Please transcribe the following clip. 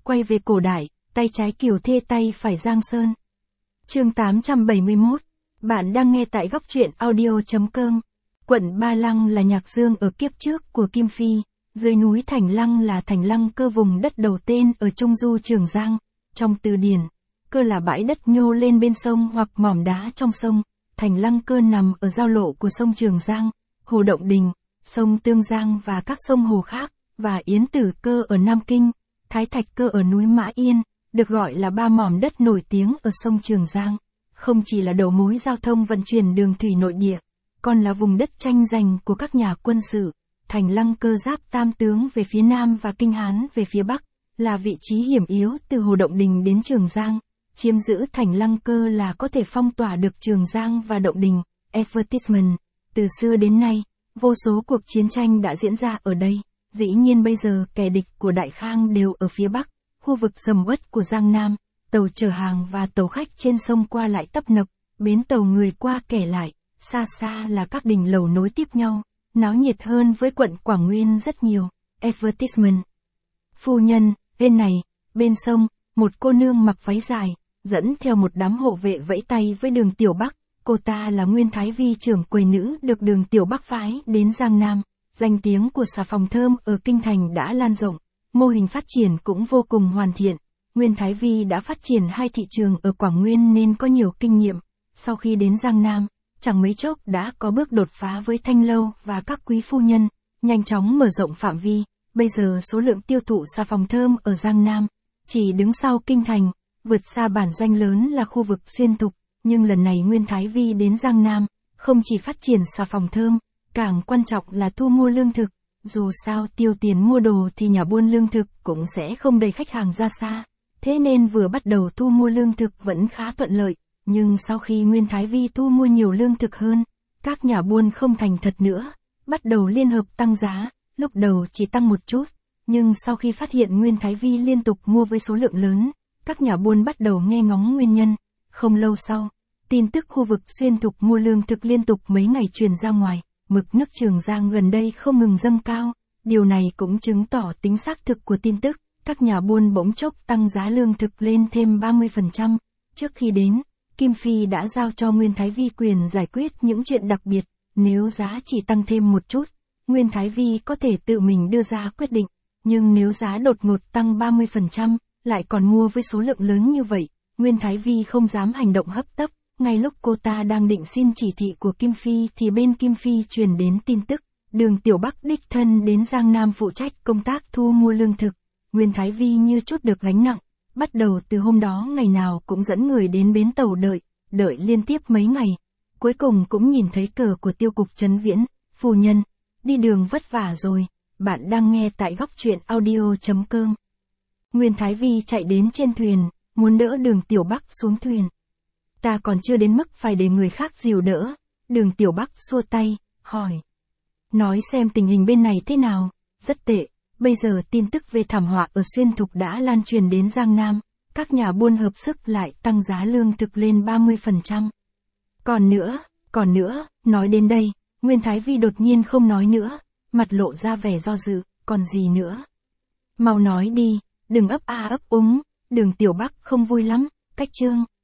quay về cổ đại, tay trái Kiều Thê tay phải Giang Sơn. Chương 871. Bạn đang nghe tại góc truyện audio.com. Quận Ba Lăng là Nhạc Dương ở kiếp trước của Kim Phi, dưới núi Thành Lăng là Thành Lăng Cơ, vùng đất đầu tên ở Trung Du Trường Giang. Trong từ điển, cơ là bãi đất nhô lên bên sông hoặc mỏm đá trong sông. Thành Lăng Cơ nằm ở giao lộ của sông Trường Giang, Hồ Động Đình, sông Tương Giang và các sông hồ khác, và Yến Tử Cơ ở Nam Kinh, Thái Thạch Cơ ở núi Mã Yên, được gọi là ba mỏm đất nổi tiếng ở sông Trường Giang. Không chỉ là đầu mối giao thông vận chuyển đường thủy nội địa, còn là vùng đất tranh giành của các nhà quân sự. Thành Lăng Cơ giáp Tam Tướng về phía Nam và Kinh Hán về phía Bắc, là vị trí hiểm yếu từ Hồ Động Đình đến Trường Giang. Chiếm giữ Thành Lăng Cơ là có thể phong tỏa được Trường Giang và Động Đình. Advertisement. Từ xưa đến nay, vô số cuộc chiến tranh đã diễn ra ở đây. Dĩ nhiên bây giờ kẻ địch của Đại Khang đều ở phía Bắc, khu vực sầm uất của Giang Nam. Tàu chở hàng và tàu khách trên sông qua lại tấp nập, bến tàu người qua kẻ lại, xa xa là các đình lầu nối tiếp nhau, náo nhiệt hơn với quận Quảng Nguyên rất nhiều. Advertisement. Phu nhân, bên này, bên sông, một cô nương mặc váy dài, dẫn theo một đám hộ vệ vẫy tay với Đường Tiểu Bắc. Cô ta là Nguyên Thái Vi, trưởng quầy nữ được Đường Tiểu Bắc phái đến Giang Nam. Danh tiếng của xà phòng thơm ở Kinh Thành đã lan rộng, mô hình phát triển cũng vô cùng hoàn thiện. Nguyên Thái Vi đã phát triển hai thị trường ở Quảng Nguyên nên có nhiều kinh nghiệm. Sau khi đến Giang Nam, chẳng mấy chốc đã có bước đột phá với Thanh Lâu và các quý phu nhân, nhanh chóng mở rộng phạm vi. Bây giờ số lượng tiêu thụ xà phòng thơm ở Giang Nam chỉ đứng sau Kinh Thành, vượt xa bản doanh lớn là khu vực Xuyên Thục. Nhưng lần này Nguyên Thái Vi đến Giang Nam, không chỉ phát triển xà phòng thơm, càng quan trọng là thu mua lương thực. Dù sao tiêu tiền mua đồ thì nhà buôn lương thực cũng sẽ không đẩy khách hàng ra xa. Thế nên vừa bắt đầu thu mua lương thực vẫn khá thuận lợi. Nhưng sau khi Nguyên Thái Vi thu mua nhiều lương thực hơn, các nhà buôn không thành thật nữa, bắt đầu liên hợp tăng giá. Lúc đầu chỉ tăng một chút, nhưng sau khi phát hiện Nguyên Thái Vi liên tục mua với số lượng lớn, các nhà buôn bắt đầu nghe ngóng nguyên nhân. Không lâu sau, tin tức khu vực Xuyên Thục mua lương thực liên tục mấy ngày truyền ra ngoài. Mực nước Trường Giang gần đây không ngừng dâng cao, điều này cũng chứng tỏ tính xác thực của tin tức. Các nhà buôn bỗng chốc tăng giá lương thực lên thêm 30%. Trước khi đến, Kim Phi đã giao cho Nguyên Thái Vi quyền giải quyết những chuyện đặc biệt. Nếu giá chỉ tăng thêm một chút, Nguyên Thái Vi có thể tự mình đưa ra quyết định. Nhưng nếu giá đột ngột tăng 30%, lại còn mua với số lượng lớn như vậy, Nguyên Thái Vi không dám hành động hấp tấp. Ngay lúc cô ta đang định xin chỉ thị của Kim Phi thì bên Kim Phi truyền đến tin tức, Đường Tiểu Bắc đích thân đến Giang Nam phụ trách công tác thu mua lương thực. Nguyên Thái Vi như chút được gánh nặng, bắt đầu từ hôm đó ngày nào cũng dẫn người đến bến tàu đợi liên tiếp mấy ngày. Cuối cùng cũng nhìn thấy cờ của Tiêu cục Trấn Viễn. Phu nhân, đi đường vất vả rồi, bạn đang nghe tại góc truyện audio.com. Nguyên Thái Vi chạy đến trên thuyền, muốn đỡ Đường Tiểu Bắc xuống thuyền. Ta còn chưa đến mức phải để người khác dìu đỡ. Đường Tiểu Bắc xua tay, hỏi. Nói xem tình hình bên này thế nào. Rất tệ, bây giờ tin tức về thảm họa ở Xuyên Thục đã lan truyền đến Giang Nam. Các nhà buôn hợp sức lại tăng giá lương thực lên 30%. Còn nữa, nói đến đây, Nguyên Thái Vi đột nhiên không nói nữa, mặt lộ ra vẻ do dự, còn gì nữa? Mau nói đi, đừng ấp a ấp úng. Đường Tiểu Bắc không vui lắm, cách chương.